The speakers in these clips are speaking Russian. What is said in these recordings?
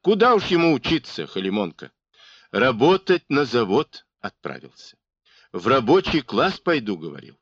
Куда уж ему учиться, Халимонка? Работать на завод отправился. В рабочий класс пойду, говорил.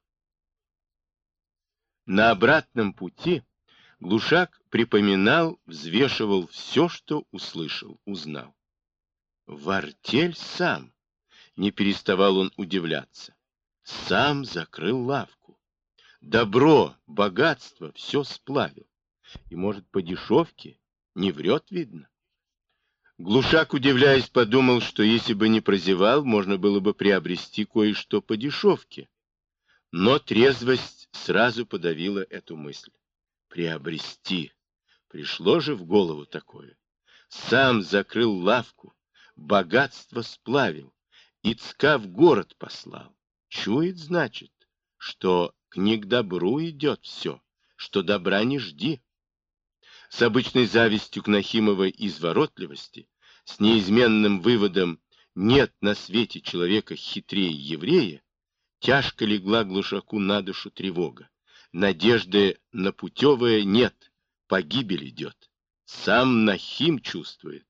На обратном пути Глушак припоминал, взвешивал все, что услышал, узнал. В артель сам, не переставал он удивляться. Сам закрыл лавку. Добро, богатство все сплавил. И, может, по дешевке? Не врет, видно. Глушак, удивляясь, подумал, что если бы не прозевал, можно было бы приобрести кое-что по дешевке. Но трезвость сразу подавила эту мысль. Приобрести. Пришло же в голову такое. Сам закрыл лавку, богатство сплавил, Ицка в город послал. Чует, значит, что не к добру идет все, что добра не жди. С обычной завистью к Нахимовой изворотливости, с неизменным выводом «нет на свете человека хитрее еврея», тяжко легла Глушаку на душу тревога. Надежды на путевое нет, погибель идет. Сам Нахим чувствует.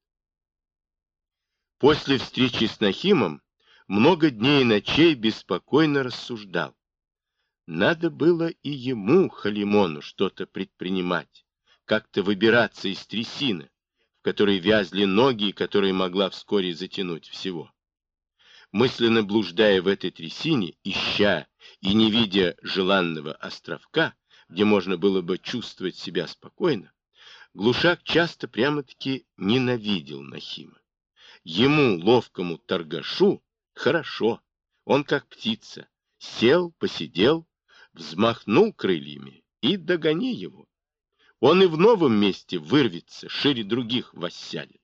После встречи с Нахимом много дней и ночей беспокойно рассуждал. Надо было и ему, Халимону, что-то предпринимать, как-то выбираться из трясины, в которой вязли ноги и которая могла вскоре затянуть всего. Мысленно блуждая в этой трясине, ища и не видя желанного островка, где можно было бы чувствовать себя спокойно, Глушак часто прямо-таки ненавидел Нахима. Ему, ловкому торгашу, хорошо, он как птица, сел, посидел, взмахнул крыльями и догони его. Он и в новом месте вырвется, шире других воссядет.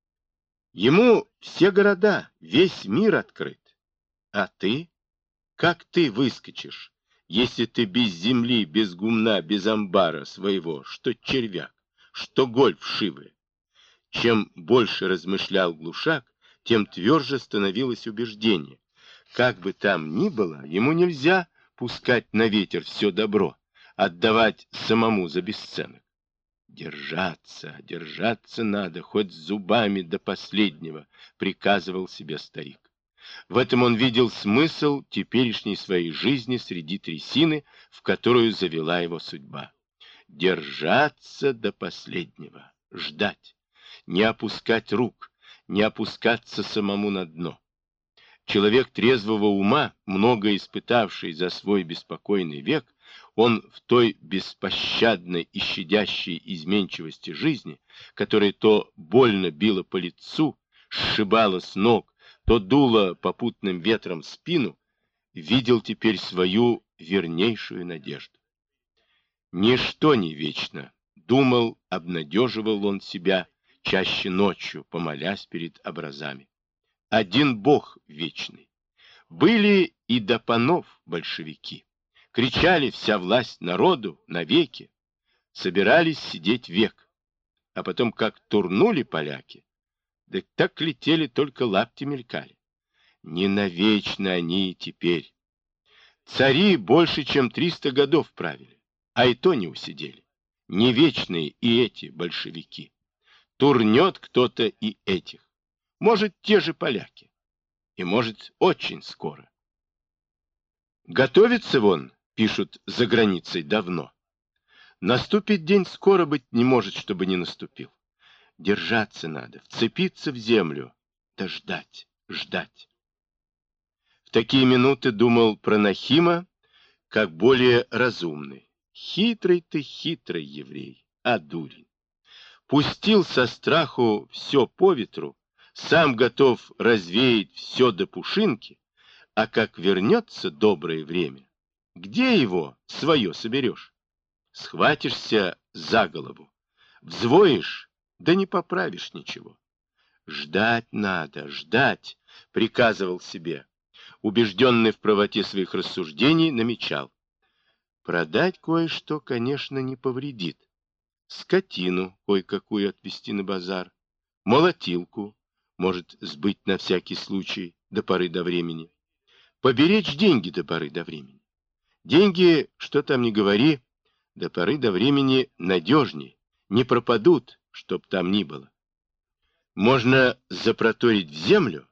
Ему все города, весь мир открыт. А ты? Как ты выскочишь, если ты без земли, без гумна, без амбара своего, что червяк, что голь вшивая? Чем больше размышлял Глушак, тем тверже становилось убеждение. Как бы там ни было, ему нельзя пускать на ветер все добро, отдавать самому за бесценок. Держаться, держаться надо, хоть зубами до последнего, приказывал себе старик. В этом он видел смысл теперешней своей жизни среди трясины, в которую завела его судьба. Держаться до последнего, ждать, не опускать рук, не опускаться самому на дно. Человек трезвого ума, много испытавший за свой беспокойный век, он в той беспощадной и щадящей изменчивости жизни, которая то больно била по лицу, сшибала с ног, то дуло попутным ветром в спину, видел теперь свою вернейшую надежду. Ничто не вечно, думал, обнадеживал он себя чаще ночью, помолясь перед образами. Один Бог вечный. Были и до панов большевики. Кричали вся власть народу навеки. Собирались сидеть век. А потом как турнули поляки, да так летели, только лапти мелькали. Не навечно они и теперь. Цари больше, чем 300 годов правили, а и то не усидели. Не вечные и эти большевики. Турнет кто-то и этих. Может, те же поляки. И может, очень скоро. Готовится вон, пишут за границей давно. Наступит день скоро, быть не может, чтобы не наступил. Держаться надо, вцепиться в землю, да ждать, ждать. В такие минуты думал про Нахима, как более разумный. Хитрый ты, хитрый еврей, а дурень. Пустил со страху все по ветру, сам готов развеять все до пушинки, а как вернется доброе время, где его свое соберешь? Схватишься за голову, взвоишь, да не поправишь ничего. Ждать надо, ждать, приказывал себе. Убежденный в правоте своих рассуждений, намечал. Продать кое-что, конечно, не повредит. Скотину кое-какую отвезти на базар, молотилку, может сбыть на всякий случай до поры до времени, поберечь деньги до поры до времени. Деньги, что там ни говори, до поры до времени надежнее, не пропадут, чтоб там ни было. Можно запроторить в землю